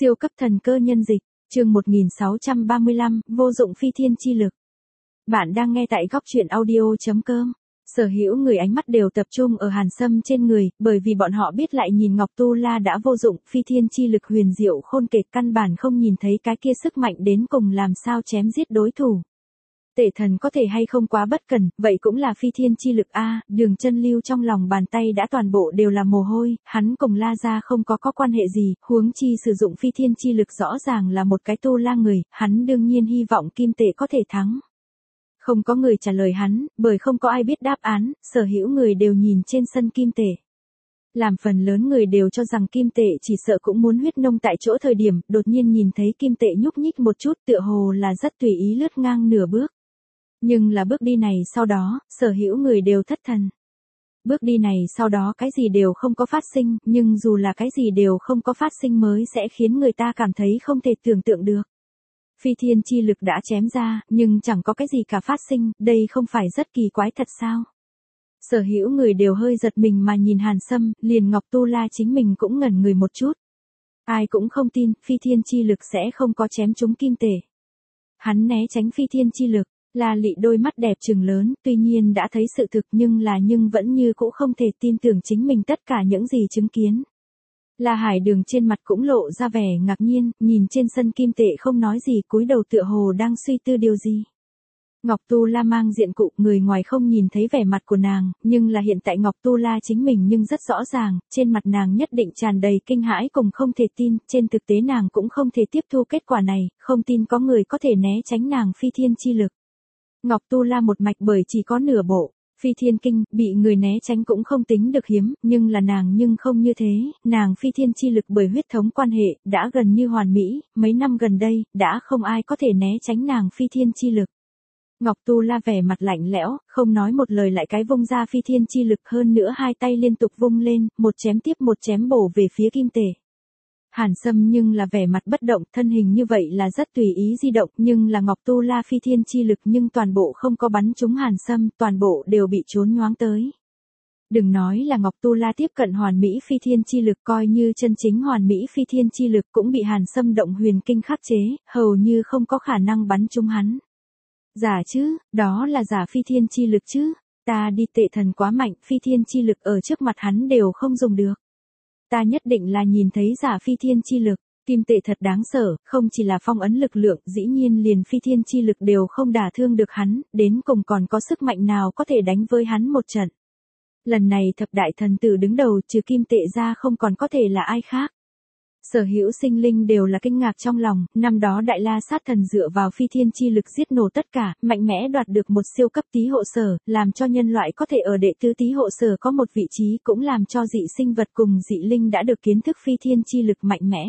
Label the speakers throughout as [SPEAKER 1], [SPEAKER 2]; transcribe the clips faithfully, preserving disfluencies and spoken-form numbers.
[SPEAKER 1] Siêu cấp thần cơ nhân dịch, chương một nghìn sáu trăm ba mươi lăm, vô dụng phi thiên chi lực. Bạn đang nghe tại góc truyện audio.com. Sở hữu người ánh mắt đều tập trung ở Hàn Sâm trên người, bởi vì bọn họ biết lại nhìn Ngọc Tu La đã vô dụng, phi thiên chi lực huyền diệu khôn kể, căn bản không nhìn thấy cái kia sức mạnh đến cùng làm sao chém giết đối thủ. Tể thần có thể hay không quá bất cần, vậy cũng là phi thiên chi lực a. Đường Chân Lưu trong lòng bàn tay đã toàn bộ đều là mồ hôi, hắn cùng La gia không có có quan hệ gì, huống chi sử dụng phi thiên chi lực rõ ràng là một cái Tu La người, hắn đương nhiên hy vọng Kim Tể có thể thắng. Không có người trả lời hắn, bởi không có ai biết đáp án, sở hữu người đều nhìn trên sân Kim Tể. Làm phần lớn người đều cho rằng Kim Tể chỉ sợ cũng muốn huyết nông tại chỗ thời điểm, đột nhiên nhìn thấy Kim Tể nhúc nhích một chút, tựa hồ là rất tùy ý lướt ngang nửa bước. Nhưng là bước đi này sau đó, sở hữu người đều thất thần. Bước đi này sau đó cái gì đều không có phát sinh, nhưng dù là cái gì đều không có phát sinh mới sẽ khiến người ta cảm thấy không thể tưởng tượng được. Phi thiên chi lực đã chém ra, nhưng chẳng có cái gì cả phát sinh, đây không phải rất kỳ quái thật sao? Sở hữu người đều hơi giật mình mà nhìn Hàn Sâm, liền Ngọc Tu La chính mình cũng ngẩn người một chút. Ai cũng không tin, phi thiên chi lực sẽ không có chém trúng Kim Tể. Hắn né tránh phi thiên chi lực. La Lị đôi mắt đẹp trừng lớn, tuy nhiên đã thấy sự thực nhưng là nhưng vẫn như cũ không thể tin tưởng chính mình tất cả những gì chứng kiến. La Hải Đường trên mặt cũng lộ ra vẻ ngạc nhiên, nhìn trên sân Kim Tể không nói gì, cúi đầu tựa hồ đang suy tư điều gì. Ngọc Tu La mang diện cụ, người ngoài không nhìn thấy vẻ mặt của nàng, nhưng là hiện tại Ngọc Tu La chính mình nhưng rất rõ ràng, trên mặt nàng nhất định tràn đầy kinh hãi cùng không thể tin, trên thực tế nàng cũng không thể tiếp thu kết quả này, không tin có người có thể né tránh nàng phi thiên chi lực. Ngọc Tu La một mạch bởi chỉ có nửa bộ, phi thiên kinh, bị người né tránh cũng không tính được hiếm, nhưng là nàng nhưng không như thế, nàng phi thiên chi lực bởi huyết thống quan hệ, đã gần như hoàn mỹ, mấy năm gần đây, đã không ai có thể né tránh nàng phi thiên chi lực. Ngọc Tu La vẻ mặt lạnh lẽo, không nói một lời lại cái vung ra phi thiên chi lực, hơn nữa hai tay liên tục vung lên, một chém tiếp một chém bổ về phía Kim Tể. Hàn Sâm nhưng là vẻ mặt bất động, thân hình như vậy là rất tùy ý di động, nhưng là Ngọc Tu La phi thiên chi lực nhưng toàn bộ không có bắn trúng Hàn Sâm, toàn bộ đều bị trốn nhoáng tới. Đừng nói là Ngọc Tu La tiếp cận hoàn mỹ phi thiên chi lực, coi như chân chính hoàn mỹ phi thiên chi lực cũng bị Hàn Sâm động huyền kinh khắc chế, hầu như không có khả năng bắn trúng hắn. Giả chứ, đó là giả phi thiên chi lực chứ, ta đi tệ thần quá mạnh, phi thiên chi lực ở trước mặt hắn đều không dùng được. Ta nhất định là nhìn thấy giả phi thiên chi lực, Kim Tể thật đáng sợ, không chỉ là phong ấn lực lượng, dĩ nhiên liền phi thiên chi lực đều không đả thương được hắn, đến cùng còn có sức mạnh nào có thể đánh với hắn một trận. Lần này thập đại thần tử đứng đầu trừ Kim Tể ra không còn có thể là ai khác. Sở hữu sinh linh đều là kinh ngạc trong lòng, năm đó Đại La Sát Thần dựa vào phi thiên chi lực giết nổ tất cả, mạnh mẽ đoạt được một siêu cấp tý hộ sở, làm cho nhân loại có thể ở đệ tứ tý hộ sở có một vị trí, cũng làm cho dị sinh vật cùng dị linh đã được kiến thức phi thiên chi lực mạnh mẽ.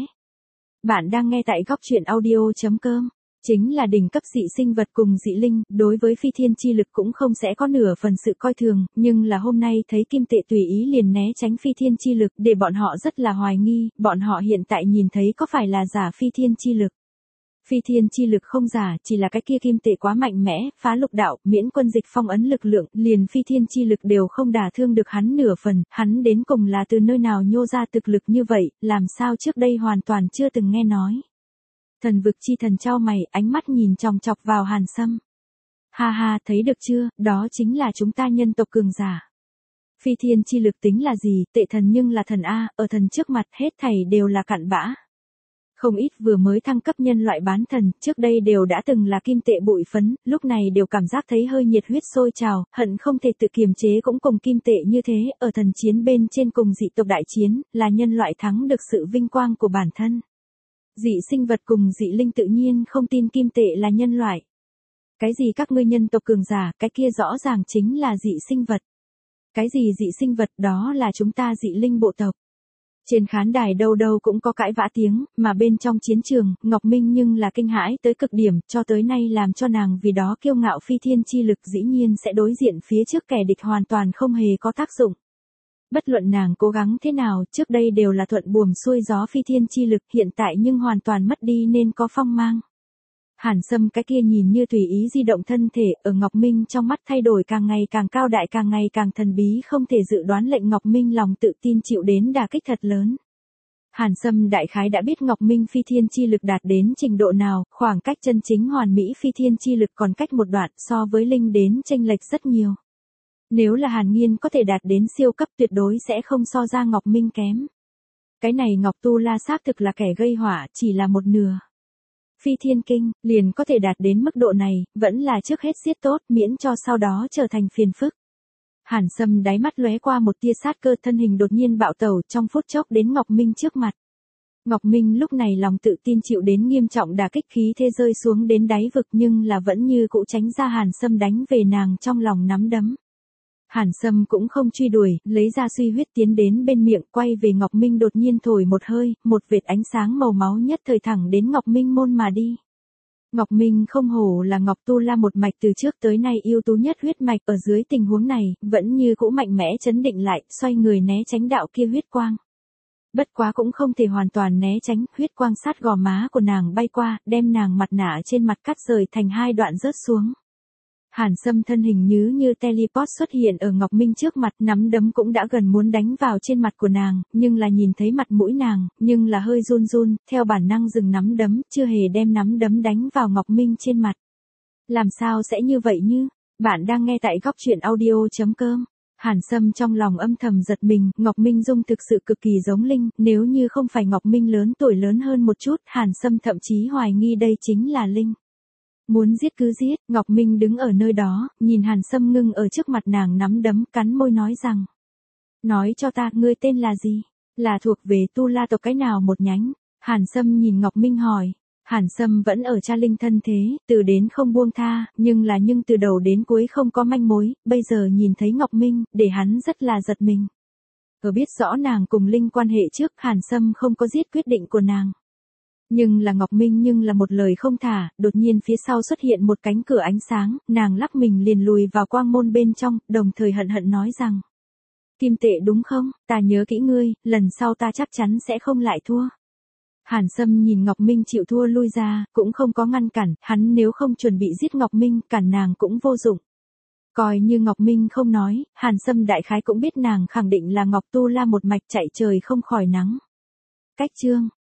[SPEAKER 1] Bạn đang nghe tại góc truyện audio.com. Chính là đỉnh cấp dị sinh vật cùng dị linh, đối với phi thiên chi lực cũng không sẽ có nửa phần sự coi thường, nhưng là hôm nay thấy Kim Tể tùy ý liền né tránh phi thiên chi lực, để bọn họ rất là hoài nghi, bọn họ hiện tại nhìn thấy có phải là giả phi thiên chi lực. Phi thiên chi lực không giả, chỉ là cái kia Kim Tể quá mạnh mẽ, phá lục đạo, miễn quân dịch phong ấn lực lượng, liền phi thiên chi lực đều không đả thương được hắn nửa phần, hắn đến cùng là từ nơi nào nhô ra thực lực như vậy, làm sao trước đây hoàn toàn chưa từng nghe nói. Thần vực chi thần trao mày, ánh mắt nhìn chòng chọc vào Hàn Sâm. Ha ha, thấy được chưa, đó chính là chúng ta nhân tộc cường giả. Phi thiên chi lực tính là gì, tệ thần nhưng là thần A, ở thần trước mặt hết thảy đều là cặn bã. Không ít vừa mới thăng cấp nhân loại bán thần, trước đây đều đã từng là Kim Tể bụi phấn, lúc này đều cảm giác thấy hơi nhiệt huyết sôi trào, hận không thể tự kiềm chế cũng cùng Kim Tể như thế, ở thần chiến bên trên cùng dị tộc đại chiến, là nhân loại thắng được sự vinh quang của bản thân. Dị sinh vật cùng dị linh tự nhiên không tin Kim Tể là nhân loại. Cái gì các ngươi nhân tộc cường giả, cái kia rõ ràng chính là dị sinh vật. Cái gì dị sinh vật, đó là chúng ta dị linh bộ tộc. Trên khán đài đâu đâu cũng có cãi vã tiếng, mà bên trong chiến trường, Ngọc Minh nhưng là kinh hãi tới cực điểm, cho tới nay làm cho nàng vì đó kiêu ngạo phi thiên chi lực dĩ nhiên sẽ đối diện phía trước kẻ địch hoàn toàn không hề có tác dụng. Bất luận nàng cố gắng thế nào, trước đây đều là thuận buồm xuôi gió phi thiên chi lực, hiện tại nhưng hoàn toàn mất đi nên có phong mang. Hàn Sâm cái kia nhìn như tùy ý di động thân thể, ở Ngọc Minh trong mắt thay đổi càng ngày càng cao đại, càng ngày càng thần bí, không thể dự đoán, lệnh Ngọc Minh lòng tự tin chịu đến đả kích thật lớn. Hàn Sâm đại khái đã biết Ngọc Minh phi thiên chi lực đạt đến trình độ nào, khoảng cách chân chính hoàn mỹ phi thiên chi lực còn cách một đoạn, so với Linh đến chênh lệch rất nhiều. Nếu là Hàn Nghiên có thể đạt đến siêu cấp tuyệt đối sẽ không so ra Ngọc Minh kém. Cái này Ngọc Tu La xác thực là kẻ gây họa, chỉ là một nửa. Phi thiên kinh, liền có thể đạt đến mức độ này, vẫn là trước hết giết tốt, miễn cho sau đó trở thành phiền phức. Hàn Sâm đáy mắt lóe qua một tia sát cơ, thân hình đột nhiên bạo tẩu, trong phút chốc đến Ngọc Minh trước mặt. Ngọc Minh lúc này lòng tự tin chịu đến nghiêm trọng đả kích, khí thế rơi xuống đến đáy vực, nhưng là vẫn như cũ tránh ra Hàn Sâm đánh về nàng trong lòng nắm đấm. Hàn Sâm cũng không truy đuổi, lấy ra suy huyết tiến đến bên miệng, quay về Ngọc Minh đột nhiên thổi một hơi, một vệt ánh sáng màu máu nhất thời thẳng đến Ngọc Minh môn mà đi. Ngọc Minh không hổ là Ngọc Tu La một mạch từ trước tới nay ưu tú nhất huyết mạch, ở dưới tình huống này, vẫn như cũ mạnh mẽ chấn định lại, xoay người né tránh đạo kia huyết quang. Bất quá cũng không thể hoàn toàn né tránh, huyết quang sát gò má của nàng bay qua, đem nàng mặt nạ trên mặt cắt rời thành hai đoạn rớt xuống. Hàn Sâm thân hình như như teleport xuất hiện ở Ngọc Minh trước mặt, nắm đấm cũng đã gần muốn đánh vào trên mặt của nàng, nhưng là nhìn thấy mặt mũi nàng, nhưng là hơi run run, theo bản năng dừng nắm đấm, chưa hề đem nắm đấm đánh vào Ngọc Minh trên mặt. Làm sao sẽ như vậy như? Bạn đang nghe tại góc truyện audio chấm com. Hàn Sâm trong lòng âm thầm giật mình, Ngọc Minh Dung thực sự cực kỳ giống Linh, nếu như không phải Ngọc Minh lớn tuổi lớn hơn một chút, Hàn Sâm thậm chí hoài nghi đây chính là Linh. Muốn giết cứ giết, Ngọc Minh đứng ở nơi đó, nhìn Hàn Sâm ngưng ở trước mặt nàng nắm đấm, cắn môi nói rằng. Nói cho ta, ngươi tên là gì? Là thuộc về Tu La tộc cái nào một nhánh? Hàn Sâm nhìn Ngọc Minh hỏi. Hàn Sâm vẫn ở cha Linh thân thế, từ đến không buông tha, nhưng là nhưng từ đầu đến cuối không có manh mối, bây giờ nhìn thấy Ngọc Minh, để hắn rất là giật mình. Ở biết rõ nàng cùng Linh quan hệ trước, Hàn Sâm không có giết quyết định của nàng. Nhưng là Ngọc Minh nhưng là một lời không thả, đột nhiên phía sau xuất hiện một cánh cửa ánh sáng, nàng lắc mình liền lùi vào quang môn bên trong, đồng thời hận hận nói rằng. Kim Tệ đúng không, ta nhớ kỹ ngươi, lần sau ta chắc chắn sẽ không lại thua. Hàn Sâm nhìn Ngọc Minh chịu thua lui ra, cũng không có ngăn cản, hắn nếu không chuẩn bị giết Ngọc Minh, cản nàng cũng vô dụng. Coi như Ngọc Minh không nói, Hàn Sâm đại khái cũng biết nàng khẳng định là Ngọc Tu La một mạch chạy trời không khỏi nắng. Cách chương